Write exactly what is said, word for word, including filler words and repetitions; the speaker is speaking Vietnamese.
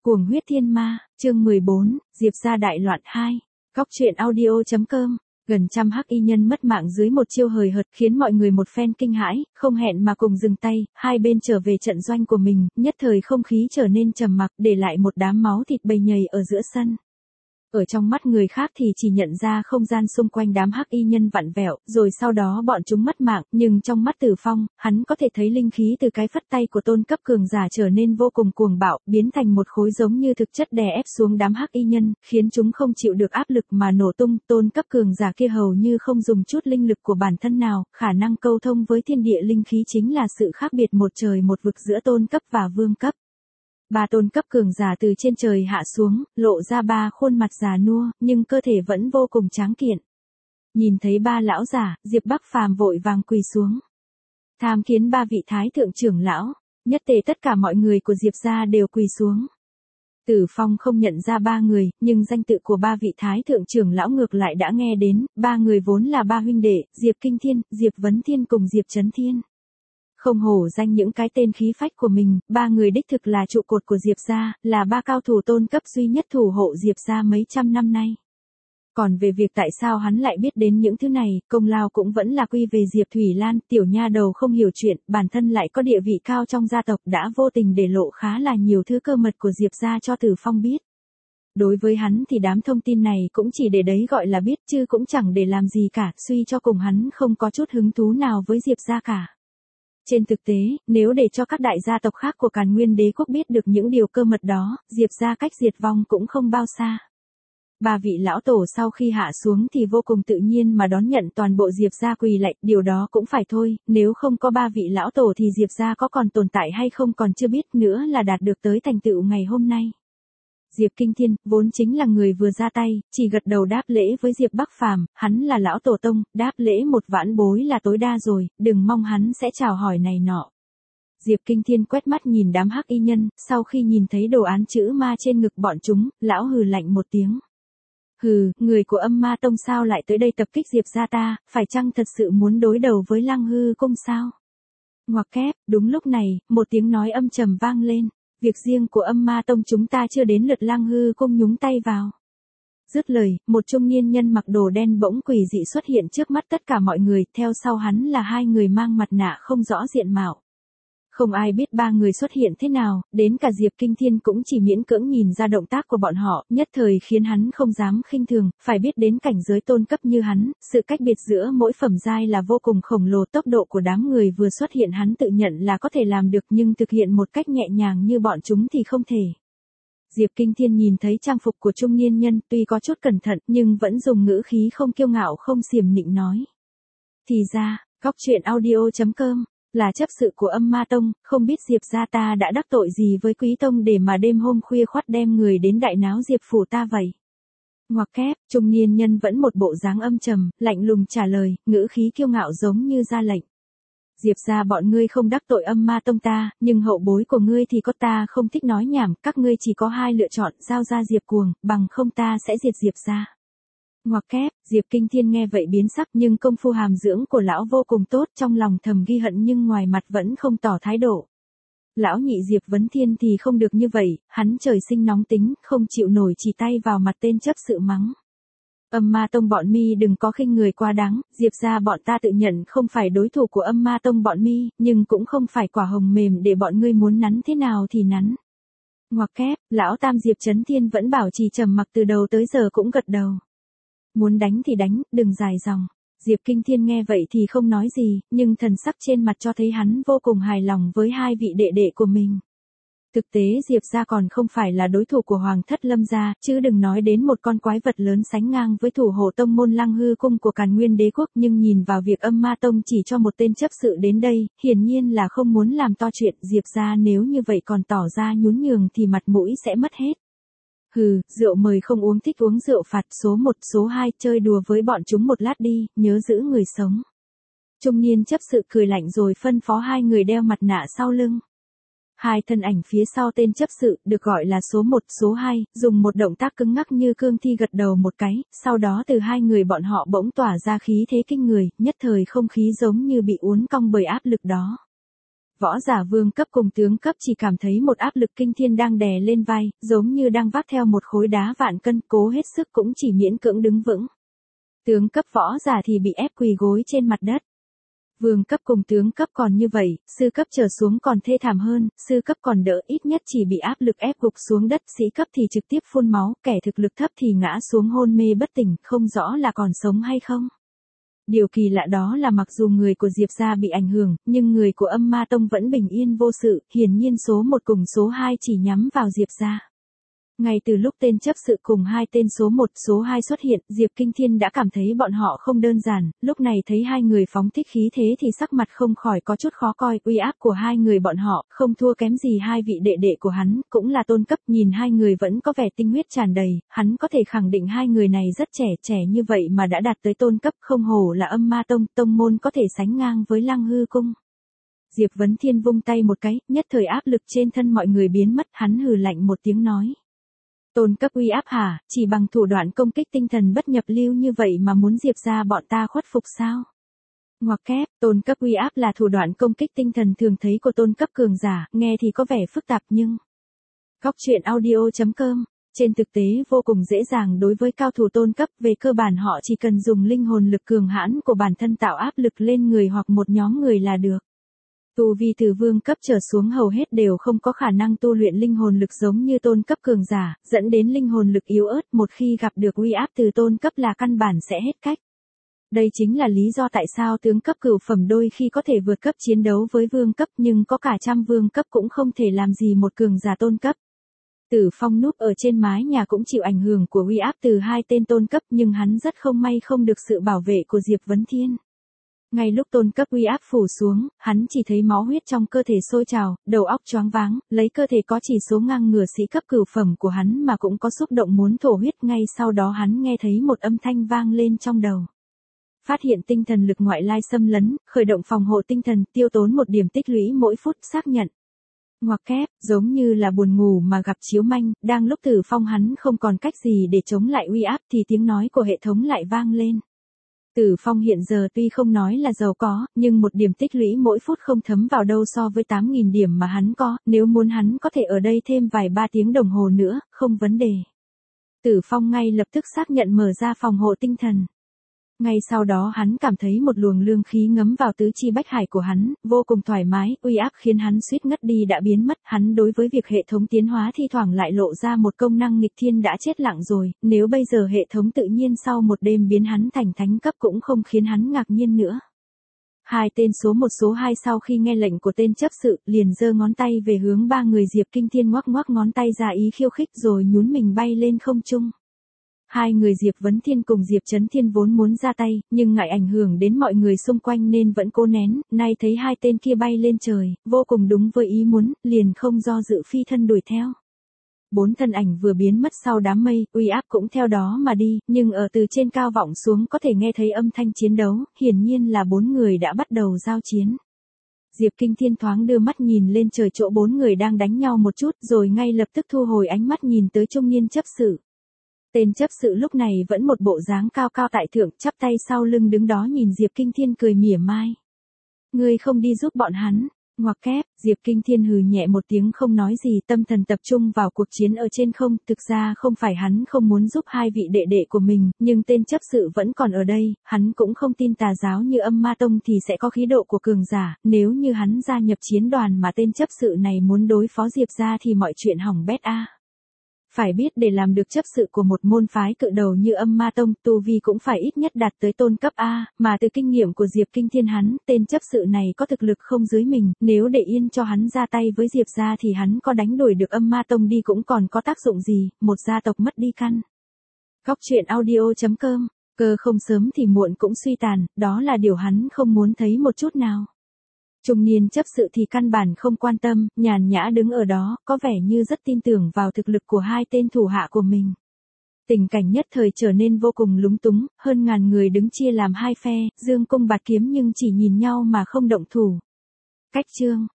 Cuồng huyết thiên ma, chương mười bốn, Diệp gia đại loạn hai. Góc truyện audio.com. Gần trăm hắc y nhân mất mạng dưới một chiêu hời hợt khiến mọi người một phen kinh hãi, không hẹn mà cùng dừng tay, hai bên trở về trận doanh của mình, nhất thời không khí trở nên trầm mặc, để lại một đám máu thịt bầy nhầy ở giữa sân. Ở trong mắt người khác thì chỉ nhận ra không gian xung quanh đám hắc y nhân vặn vẹo, rồi sau đó bọn chúng mất mạng, nhưng trong mắt Tử Phong, hắn có thể thấy linh khí từ cái phất tay của tôn cấp cường giả trở nên vô cùng cuồng bạo, biến thành một khối giống như thực chất đè ép xuống đám hắc y nhân, khiến chúng không chịu được áp lực mà nổ tung. Tôn cấp cường giả kia hầu như không dùng chút linh lực của bản thân nào, khả năng câu thông với thiên địa linh khí chính là sự khác biệt một trời một vực giữa tôn cấp và vương cấp. Ba tôn cấp cường giả từ trên trời hạ xuống, lộ ra ba khuôn mặt già nua, nhưng cơ thể vẫn vô cùng tráng kiện. Nhìn thấy ba lão giả, Diệp Bắc Phàm vội vàng quỳ xuống. Tham kiến ba vị thái thượng trưởng lão, nhất tề tất cả mọi người của Diệp gia đều quỳ xuống. Tử Phong không nhận ra ba người, nhưng danh tự của ba vị thái thượng trưởng lão ngược lại đã nghe đến, ba người vốn là ba huynh đệ, Diệp Kinh Thiên, Diệp Vấn Thiên cùng Diệp Chấn Thiên. Không hổ danh những cái tên khí phách của mình, ba người đích thực là trụ cột của Diệp gia, là ba cao thủ tôn cấp duy nhất thủ hộ Diệp gia mấy trăm năm nay. Còn về việc tại sao hắn lại biết đến những thứ này, công lao cũng vẫn là quy về Diệp Thủy Lan, tiểu nha đầu không hiểu chuyện, bản thân lại có địa vị cao trong gia tộc đã vô tình để lộ khá là nhiều thứ cơ mật của Diệp gia cho Tử Phong biết. Đối với hắn thì đám thông tin này cũng chỉ để đấy gọi là biết chứ cũng chẳng để làm gì cả, suy cho cùng hắn không có chút hứng thú nào với Diệp gia cả. Trên thực tế, nếu để cho các đại gia tộc khác của Càn Nguyên Đế quốc biết được những điều cơ mật đó, Diệp gia cách diệt vong cũng không bao xa. Ba vị lão tổ sau khi hạ xuống thì vô cùng tự nhiên mà đón nhận toàn bộ Diệp gia quỳ lạy, điều đó cũng phải thôi, nếu không có ba vị lão tổ thì Diệp gia có còn tồn tại hay không còn chưa biết, nữa là đạt được tới thành tựu ngày hôm nay. Diệp Kinh Thiên, vốn chính là người vừa ra tay, chỉ gật đầu đáp lễ với Diệp Bắc Phàm, hắn là lão tổ tông, đáp lễ một vãn bối là tối đa rồi, đừng mong hắn sẽ chào hỏi này nọ. Diệp Kinh Thiên quét mắt nhìn đám hắc y nhân, sau khi nhìn thấy đồ án chữ ma trên ngực bọn chúng, lão hừ lạnh một tiếng. Hừ, người của Âm Ma Tông sao lại tới đây tập kích Diệp gia ta, phải chăng thật sự muốn đối đầu với Lăng Hư Cung sao? Ngoặc kép, đúng lúc này, một tiếng nói âm trầm vang lên. Việc riêng của Âm Ma Tông chúng ta chưa đến lượt Lăng Hư Cung nhúng tay vào. Dứt lời, một trung niên nhân mặc đồ đen bỗng quỷ dị xuất hiện trước mắt tất cả mọi người, theo sau hắn là hai người mang mặt nạ không rõ diện mạo. Không ai biết ba người xuất hiện thế nào, đến cả Diệp Kinh Thiên cũng chỉ miễn cưỡng nhìn ra động tác của bọn họ, nhất thời khiến hắn không dám khinh thường, phải biết đến cảnh giới tôn cấp như hắn, sự cách biệt giữa mỗi phẩm giai là vô cùng khổng lồ, tốc độ của đám người vừa xuất hiện hắn tự nhận là có thể làm được nhưng thực hiện một cách nhẹ nhàng như bọn chúng thì không thể. Diệp Kinh Thiên nhìn thấy trang phục của trung niên nhân tuy có chút cẩn thận nhưng vẫn dùng ngữ khí không kiêu ngạo không xiểm nịnh nói. Thì ra, góc truyện audio.com. Là chấp sự của Âm Ma Tông, không biết Diệp gia ta đã đắc tội gì với Quý Tông để mà đêm hôm khuya khoắt đem người đến đại náo Diệp phủ ta vậy. Ngoặc kép, trung niên nhân vẫn một bộ dáng âm trầm, lạnh lùng trả lời, ngữ khí kiêu ngạo giống như ra lệnh. Diệp gia bọn ngươi không đắc tội Âm Ma Tông ta, nhưng hậu bối của ngươi thì có, ta không thích nói nhảm, các ngươi chỉ có hai lựa chọn, giao ra Diệp Cuồng, bằng không ta sẽ diệt Diệp gia. Ngoặc kép, Diệp Kinh Thiên nghe vậy biến sắc nhưng công phu hàm dưỡng của lão vô cùng tốt, trong lòng thầm ghi hận nhưng ngoài mặt vẫn không tỏ thái độ. Lão nhị Diệp Vấn Thiên thì không được như vậy, hắn trời sinh nóng tính, không chịu nổi chỉ tay vào mặt tên chấp sự mắng. Âm Ma Tông bọn mi đừng có khinh người quá đáng, Diệp gia bọn ta tự nhận không phải đối thủ của Âm Ma Tông bọn mi, nhưng cũng không phải quả hồng mềm để bọn ngươi muốn nắn thế nào thì nắn. Ngoặc kép, lão tam Diệp Chấn Thiên vẫn bảo trì trầm mặc từ đầu tới giờ cũng gật đầu. Muốn đánh thì đánh, đừng dài dòng. Diệp Kinh Thiên nghe vậy thì không nói gì, nhưng thần sắc trên mặt cho thấy hắn vô cùng hài lòng với hai vị đệ đệ của mình. Thực tế Diệp gia còn không phải là đối thủ của Hoàng thất Lâm gia, chứ đừng nói đến một con quái vật lớn sánh ngang với thủ hộ tông môn Lăng Hư Cung của Càn Nguyên Đế quốc, nhưng nhìn vào việc Âm Ma Tông chỉ cho một tên chấp sự đến đây, hiển nhiên là không muốn làm to chuyện. Diệp gia nếu như vậy còn tỏ ra nhún nhường thì mặt mũi sẽ mất hết. Hừ, rượu mời không uống thích uống rượu phạt, số một, số hai, chơi đùa với bọn chúng một lát đi, nhớ giữ người sống. Trung niên chấp sự cười lạnh rồi phân phó hai người đeo mặt nạ sau lưng. Hai thân ảnh phía sau tên chấp sự, được gọi là số một, số hai, dùng một động tác cứng ngắc như cương thi gật đầu một cái, sau đó từ hai người bọn họ bỗng tỏa ra khí thế kinh người, nhất thời không khí giống như bị uốn cong bởi áp lực đó. Võ giả vương cấp cùng tướng cấp chỉ cảm thấy một áp lực kinh thiên đang đè lên vai, giống như đang vác theo một khối đá vạn cân, cố hết sức cũng chỉ miễn cưỡng đứng vững. Tướng cấp võ giả thì bị ép quỳ gối trên mặt đất. Vương cấp cùng tướng cấp còn như vậy, sư cấp trở xuống còn thê thảm hơn, sư cấp còn đỡ, ít nhất chỉ bị áp lực ép gục xuống đất, sĩ cấp thì trực tiếp phun máu, kẻ thực lực thấp thì ngã xuống hôn mê bất tỉnh, không rõ là còn sống hay không. Điều kỳ lạ đó là mặc dù người của Diệp gia bị ảnh hưởng, nhưng người của Âm Ma Tông vẫn bình yên vô sự, hiển nhiên số một cùng số hai chỉ nhắm vào Diệp gia. Ngay từ lúc tên chấp sự cùng hai tên số một, số hai xuất hiện, Diệp Kinh Thiên đã cảm thấy bọn họ không đơn giản, lúc này thấy hai người phóng thích khí thế thì sắc mặt không khỏi có chút khó coi, uy áp của hai người bọn họ, không thua kém gì hai vị đệ đệ của hắn, cũng là tôn cấp, nhìn hai người vẫn có vẻ tinh huyết tràn đầy, hắn có thể khẳng định hai người này rất trẻ, trẻ như vậy mà đã đạt tới tôn cấp, không hổ là Âm Ma Tông, tông môn có thể sánh ngang với Lăng Hư Cung. Diệp Vấn Thiên vung tay một cái, nhất thời áp lực trên thân mọi người biến mất, hắn hừ lạnh một tiếng nói. Tôn cấp uy áp hả, chỉ bằng thủ đoạn công kích tinh thần bất nhập lưu như vậy mà muốn Diệp gia bọn ta khuất phục sao? Ngoặc kép, tôn cấp uy áp là thủ đoạn công kích tinh thần thường thấy của tôn cấp cường giả, nghe thì có vẻ phức tạp nhưng... Góc truyện audio chấm com, trên thực tế vô cùng dễ dàng đối với cao thủ tôn cấp, về cơ bản họ chỉ cần dùng linh hồn lực cường hãn của bản thân tạo áp lực lên người hoặc một nhóm người là được. Tu vi từ vương cấp trở xuống hầu hết đều không có khả năng tu luyện linh hồn lực giống như tôn cấp cường giả, dẫn đến linh hồn lực yếu ớt, một khi gặp được uy áp từ tôn cấp là căn bản sẽ hết cách. Đây chính là lý do tại sao tướng cấp cửu phẩm đôi khi có thể vượt cấp chiến đấu với vương cấp, nhưng có cả trăm vương cấp cũng không thể làm gì một cường giả tôn cấp. Tử Phong núp ở trên mái nhà cũng chịu ảnh hưởng của uy áp từ hai tên tôn cấp, nhưng hắn rất không may không được sự bảo vệ của Diệp Vấn Thiên. Ngay lúc tôn cấp uy áp phủ xuống, hắn chỉ thấy máu huyết trong cơ thể sôi trào, đầu óc choáng váng, lấy cơ thể có chỉ số ngang ngửa sĩ cấp cửu phẩm của hắn mà cũng có xúc động muốn thổ huyết, ngay sau đó hắn nghe thấy một âm thanh vang lên trong đầu. Phát hiện tinh thần lực ngoại lai xâm lấn, khởi động phòng hộ tinh thần, tiêu tốn một điểm tích lũy mỗi phút, xác nhận. Ngoặc kép, giống như là buồn ngủ mà gặp chiếu manh, đang lúc Tử Phong hắn không còn cách gì để chống lại uy áp thì tiếng nói của hệ thống lại vang lên. Tử Phong hiện giờ tuy không nói là giàu có, nhưng một điểm tích lũy mỗi phút không thấm vào đâu so với tám nghìn điểm mà hắn có, nếu muốn hắn có thể ở đây thêm vài ba tiếng đồng hồ nữa, không vấn đề. Tử Phong ngay lập tức xác nhận mở ra phòng hộ tinh thần. Ngay sau đó hắn cảm thấy một luồng lương khí ngấm vào tứ chi bách hải của hắn, vô cùng thoải mái, uy áp khiến hắn suýt ngất đi đã biến mất, hắn đối với việc hệ thống tiến hóa thi thoảng lại lộ ra một công năng nghịch thiên đã chết lặng rồi, nếu bây giờ hệ thống tự nhiên sau một đêm biến hắn thành thánh cấp cũng không khiến hắn ngạc nhiên nữa. Hai tên số một số hai sau khi nghe lệnh của tên chấp sự, liền giơ ngón tay về hướng ba người Diệp Kinh Thiên ngoắc ngoắc ngón tay ra ý khiêu khích rồi nhún mình bay lên không trung. Hai người Diệp Vấn Thiên cùng Diệp Chấn Thiên vốn muốn ra tay, nhưng ngại ảnh hưởng đến mọi người xung quanh nên vẫn cố nén, nay thấy hai tên kia bay lên trời, vô cùng đúng với ý muốn, liền không do dự phi thân đuổi theo. Bốn thân ảnh vừa biến mất sau đám mây, uy áp cũng theo đó mà đi, nhưng ở từ trên cao vọng xuống có thể nghe thấy âm thanh chiến đấu, hiển nhiên là bốn người đã bắt đầu giao chiến. Diệp Kinh Thiên thoáng đưa mắt nhìn lên trời chỗ bốn người đang đánh nhau một chút rồi ngay lập tức thu hồi ánh mắt nhìn tới trung niên chấp sự. Tên chấp sự lúc này vẫn một bộ dáng cao cao tại thượng, chắp tay sau lưng đứng đó nhìn Diệp Kinh Thiên cười mỉa mai. Ngươi không đi giúp bọn hắn, ngoặc kép, Diệp Kinh Thiên hừ nhẹ một tiếng không nói gì, tâm thần tập trung vào cuộc chiến ở trên không, thực ra không phải hắn không muốn giúp hai vị đệ đệ của mình, nhưng tên chấp sự vẫn còn ở đây, hắn cũng không tin tà giáo như Âm Ma Tông thì sẽ có khí độ của cường giả, nếu như hắn gia nhập chiến đoàn mà tên chấp sự này muốn đối phó Diệp gia thì mọi chuyện hỏng bét a. Phải biết để làm được chấp sự của một môn phái cự đầu như Âm Ma Tông, tu vi cũng phải ít nhất đạt tới tôn cấp A, mà từ kinh nghiệm của Diệp Kinh Thiên hắn, tên chấp sự này có thực lực không dưới mình, nếu để yên cho hắn ra tay với Diệp gia thì hắn có đánh đuổi được Âm Ma Tông đi cũng còn có tác dụng gì, một gia tộc mất đi căn. Góc truyện audio chấm com, cơ không sớm thì muộn cũng suy tàn, đó là điều hắn không muốn thấy một chút nào. Trung niên chấp sự thì căn bản không quan tâm, nhàn nhã đứng ở đó, có vẻ như rất tin tưởng vào thực lực của hai tên thủ hạ của mình. Tình cảnh nhất thời trở nên vô cùng lúng túng, hơn ngàn người đứng chia làm hai phe, dương cung bạt kiếm nhưng chỉ nhìn nhau mà không động thủ. Cách chương